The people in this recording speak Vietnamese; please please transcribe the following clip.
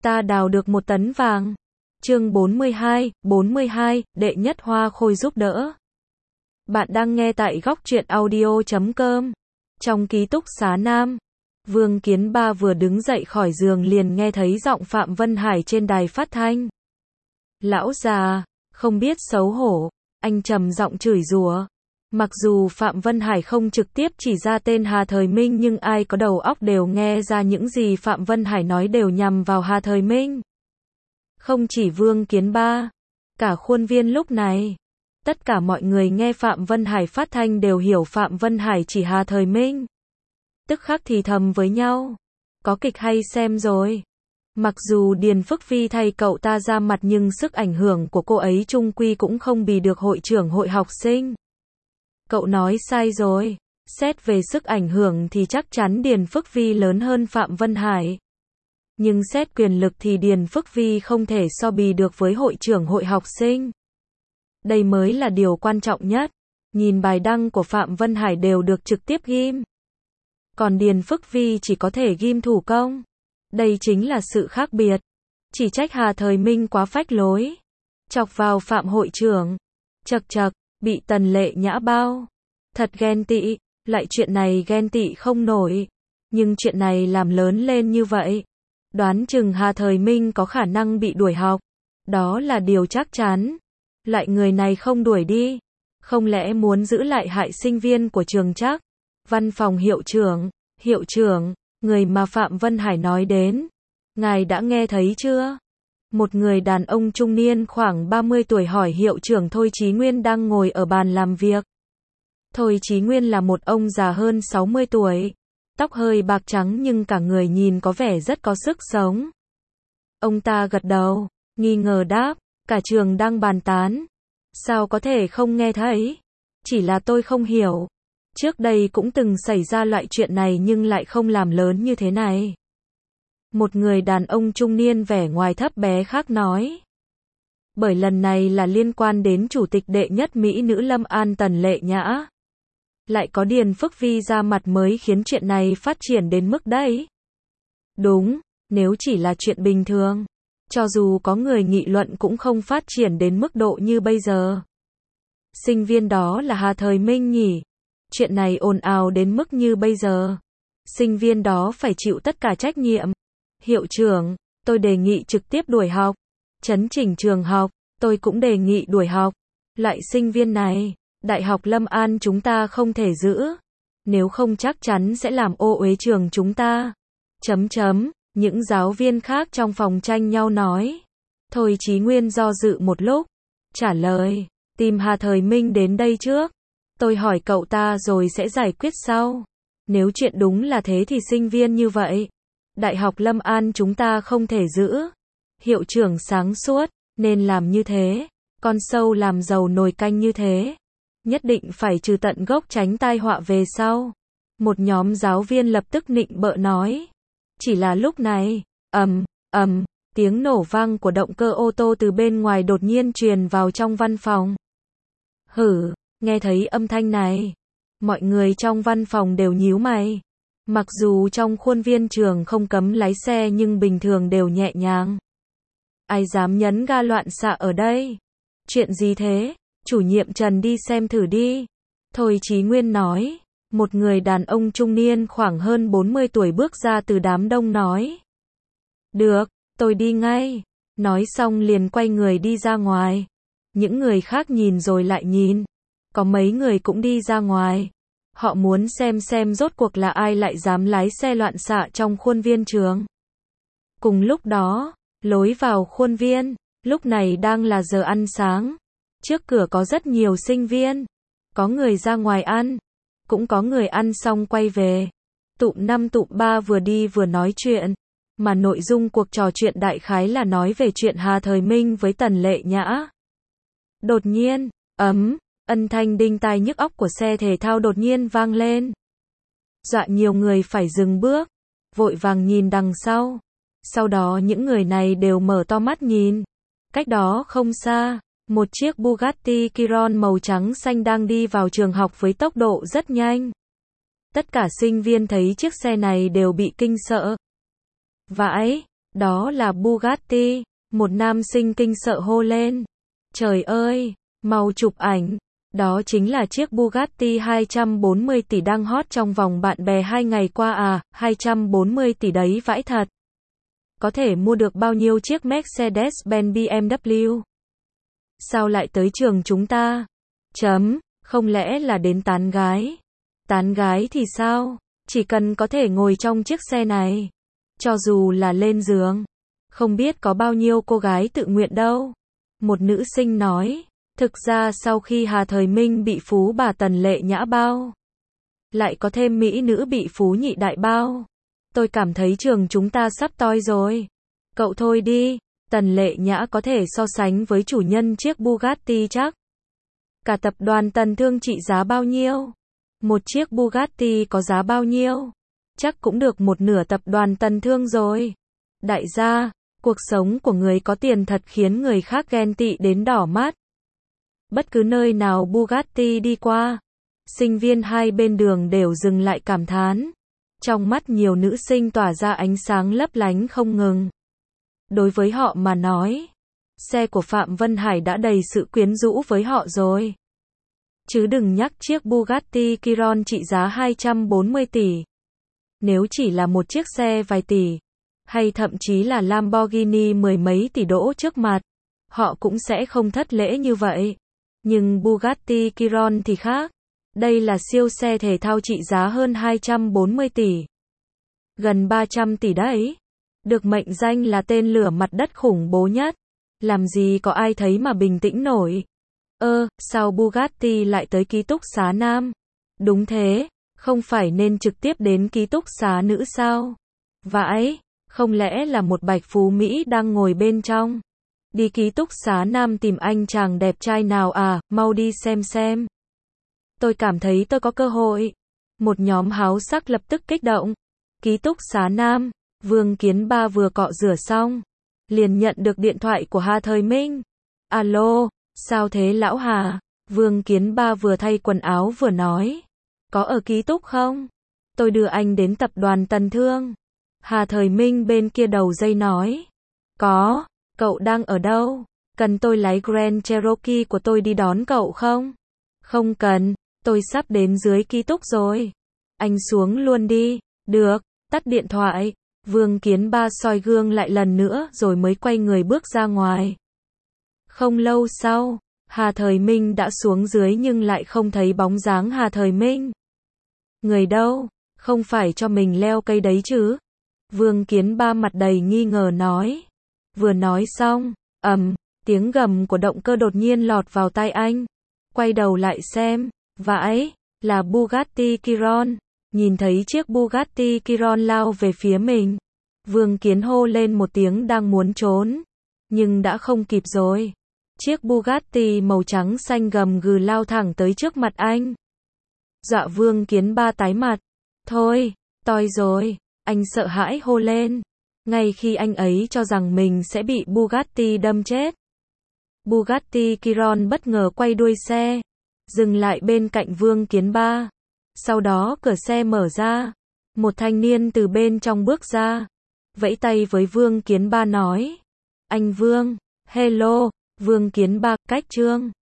ta đào được 1 tấn vàng. Chương 42, đệ nhất hoa khôi giúp đỡ. Bạn đang nghe tại góc truyện audio.com. Trong ký túc xá nam, Vương Kiến Ba vừa đứng dậy khỏi giường liền nghe thấy giọng Phạm Vân Hải trên đài phát thanh. Lão già, không biết xấu hổ, anh trầm giọng chửi rủa. Mặc dù Phạm Vân Hải không trực tiếp chỉ ra tên Hà Thời Minh nhưng ai có đầu óc đều nghe ra những gì Phạm Vân Hải nói đều nhằm vào Hà Thời Minh. Không chỉ Vương Kiến Ba, cả khuôn viên lúc này, tất cả mọi người nghe Phạm Vân Hải phát thanh đều hiểu Phạm Vân Hải chỉ Hà Thời Minh. Tức khắc thì thầm với nhau, có kịch hay xem rồi. Mặc dù Điền Phức Vi thay cậu ta ra mặt nhưng sức ảnh hưởng của cô ấy chung quy cũng không bì được hội trưởng hội học sinh. Cậu nói sai rồi, xét về sức ảnh hưởng thì chắc chắn Điền Phức Vi lớn hơn Phạm Vân Hải. Nhưng xét quyền lực thì Điền Phức Vi không thể so bì được với hội trưởng hội học sinh. Đây mới là điều quan trọng nhất. Nhìn bài đăng của Phạm Vân Hải đều được trực tiếp ghim. Còn Điền Phức Vi chỉ có thể ghim thủ công. Đây chính là sự khác biệt. Chỉ trách Hà Thời Minh quá phách lối. Chọc vào Phạm hội trưởng. Chật chật, bị Tần Lệ Nhã bao. Thật ghen tị, lại chuyện này ghen tị không nổi. Nhưng chuyện này làm lớn lên như vậy. Đoán chừng Hà Thời Minh có khả năng bị đuổi học. Đó là điều chắc chắn. Lại người này không đuổi đi. Không lẽ muốn giữ lại hại sinh viên của trường chắc? Văn phòng hiệu trưởng, người mà Phạm Vân Hải nói đến. Ngài đã nghe thấy chưa? Một người đàn ông trung niên khoảng 30 tuổi hỏi hiệu trưởng Thôi Chí Nguyên đang ngồi ở bàn làm việc. Thôi Chí Nguyên là một ông già hơn 60 tuổi. Tóc hơi bạc trắng nhưng cả người nhìn có vẻ rất có sức sống. Ông ta gật đầu, nghi ngờ đáp, cả trường đang bàn tán. Sao có thể không nghe thấy? Chỉ là tôi không hiểu. Trước đây cũng từng xảy ra loại chuyện này nhưng lại không làm lớn như thế này. Một người đàn ông trung niên vẻ ngoài thấp bé khác nói. Bởi lần này là liên quan đến chủ tịch đệ nhất Mỹ nữ Lâm An Tần Lệ Nhã. Lại có Điền Phức Vi ra mặt mới khiến chuyện này phát triển đến mức đấy. Đúng, nếu chỉ là chuyện bình thường, cho dù có người nghị luận cũng không phát triển đến mức độ như bây giờ. Sinh viên đó là Hà Thời Minh nhỉ? Chuyện này ồn ào đến mức như bây giờ. Sinh viên đó phải chịu tất cả trách nhiệm. Hiệu trưởng, tôi đề nghị trực tiếp đuổi học. Chấn chỉnh trường học, tôi cũng đề nghị đuổi học. Loại sinh viên này, Đại học Lâm An chúng ta không thể giữ. Nếu không chắc chắn sẽ làm ô uế trường chúng ta. Những giáo viên khác trong phòng tranh nhau nói. Thôi Chí Nguyên do dự một lúc. Trả lời, tìm Hà Thời Minh đến đây trước. Tôi hỏi cậu ta rồi sẽ giải quyết sau. Nếu chuyện đúng là thế thì sinh viên như vậy, Đại học Lâm An chúng ta không thể giữ. Hiệu trưởng sáng suốt, nên làm như thế. Con sâu làm dầu nồi canh như thế. Nhất định phải trừ tận gốc tránh tai họa về sau. Một nhóm giáo viên lập tức nịnh bợ nói. Chỉ là lúc này, tiếng nổ vang của động cơ ô tô từ bên ngoài đột nhiên truyền vào trong văn phòng. Nghe thấy âm thanh này, mọi người trong văn phòng đều nhíu mày. Mặc dù trong khuôn viên trường không cấm lái xe nhưng bình thường đều nhẹ nhàng. Ai dám nhấn ga loạn xạ ở đây? Chuyện gì thế? Chủ nhiệm Trần đi xem thử đi. Thôi Chí Nguyên nói. Một người đàn ông trung niên khoảng hơn 40 tuổi bước ra từ đám đông nói. Được, tôi đi ngay. Nói xong liền quay người đi ra ngoài. Những người khác nhìn rồi lại nhìn. Có mấy người cũng đi ra ngoài. Họ muốn xem rốt cuộc là ai lại dám lái xe loạn xạ trong khuôn viên trường. Cùng lúc đó, lối vào khuôn viên, lúc này đang là giờ ăn sáng. Trước cửa có rất nhiều sinh viên. Có người ra ngoài ăn. Cũng có người ăn xong quay về. Tụm 5 tụm 3 vừa đi vừa nói chuyện. Mà nội dung cuộc trò chuyện đại khái là nói về chuyện Hà Thời Minh với Tần Lệ Nhã. Đột nhiên, âm thanh đinh tai nhức óc của xe thể thao đột nhiên vang lên. Dọa nhiều người phải dừng bước, vội vàng nhìn đằng sau. Sau đó những người này đều mở to mắt nhìn. Cách đó không xa, một chiếc Bugatti Chiron màu trắng xanh đang đi vào trường học với tốc độ rất nhanh. Tất cả sinh viên thấy chiếc xe này đều bị kinh sợ. Vãi, Đó là Bugatti, một nam sinh kinh sợ hô lên. Trời ơi, mau chụp ảnh. Đó chính là chiếc Bugatti 240 tỷ đang hot trong vòng bạn bè 2 ngày qua à, 240 tỷ đấy vãi thật. Có thể mua được bao nhiêu chiếc Mercedes-Benz BMW? Sao lại tới trường chúng ta? Không lẽ là đến tán gái? Tán gái thì sao? Chỉ cần có thể ngồi trong chiếc xe này. Cho dù là lên giường. Không biết có bao nhiêu cô gái tự nguyện đâu. Một nữ sinh nói. Thực ra sau khi Hà Thời Minh bị phú bà Tần Lệ Nhã bao, lại có thêm mỹ nữ bị phú nhị đại bao. Tôi cảm thấy trường chúng ta sắp toi rồi. Cậu thôi đi, Tần Lệ Nhã có thể so sánh với chủ nhân chiếc Bugatti chắc. Cả tập đoàn Tần Thương trị giá bao nhiêu? Một chiếc Bugatti có giá bao nhiêu? Chắc cũng được một nửa tập đoàn Tần Thương rồi. Đại gia, cuộc sống của người có tiền thật khiến người khác ghen tị đến đỏ mắt. Bất cứ nơi nào Bugatti đi qua, sinh viên hai bên đường đều dừng lại cảm thán. Trong mắt nhiều nữ sinh tỏa ra ánh sáng lấp lánh không ngừng. Đối với họ mà nói, xe của Phạm Vân Hải đã đầy sự quyến rũ với họ rồi. Chứ đừng nhắc chiếc Bugatti Chiron trị giá 240 tỷ. Nếu chỉ là một chiếc xe vài tỷ, hay thậm chí là Lamborghini mười mấy tỷ đỗ trước mặt, họ cũng sẽ không thất lễ như vậy. Nhưng Bugatti Chiron thì khác. Đây là siêu xe thể thao trị giá hơn 240 tỷ. Gần 300 tỷ đấy. Được mệnh danh là tên lửa mặt đất khủng bố nhất. Làm gì có ai thấy mà bình tĩnh nổi. Sao Bugatti lại tới ký túc xá nam? Đúng thế, không phải nên trực tiếp đến ký túc xá nữ sao? Vãi, không lẽ là một bạch phú Mỹ đang ngồi bên trong? Đi ký túc xá nam tìm anh chàng đẹp trai nào à, mau đi xem. Tôi cảm thấy tôi có cơ hội. Một nhóm háo sắc lập tức kích động. Ký túc xá nam, Vương Kiến Ba vừa cọ rửa xong, liền nhận được điện thoại của Hà Thời Minh. Alo, sao thế lão Hà? Vương Kiến Ba vừa thay quần áo vừa nói. Có ở ký túc không? Tôi đưa anh đến tập đoàn Tần Thương. Hà Thời Minh bên kia đầu dây nói. Có, cậu đang ở đâu? Cần tôi lái Grand Cherokee của tôi đi đón cậu không? Không cần, tôi sắp đến dưới ký túc rồi. Anh xuống luôn đi. Được, tắt điện thoại. Vương Kiến Ba soi gương lại lần nữa rồi mới quay người bước ra ngoài. Không lâu sau, Hà Thời Minh đã xuống dưới nhưng lại không thấy bóng dáng Hà Thời Minh. Người đâu? Không phải cho mình leo cây đấy chứ? Vương Kiến Ba mặt đầy nghi ngờ nói. Vừa nói xong, tiếng gầm của động cơ đột nhiên lọt vào tai anh. Quay đầu lại xem, vãi, là Bugatti Chiron. Nhìn thấy chiếc Bugatti Chiron lao về phía mình, Vương Kiến hô lên một tiếng đang muốn trốn, nhưng đã không kịp rồi. Chiếc Bugatti màu trắng xanh gầm gừ lao thẳng tới trước mặt anh. Dọa Vương Kiến Ba tái mặt. Thôi, toi rồi, anh sợ hãi hô lên. Ngay khi anh ấy cho rằng mình sẽ bị Bugatti đâm chết, Bugatti Chiron bất ngờ quay đuôi xe, dừng lại bên cạnh Vương Kiến Ba. Sau đó cửa xe mở ra, một thanh niên từ bên trong bước ra, vẫy tay với Vương Kiến Ba nói. Anh Vương, hello, Vương Kiến Ba, cách trương.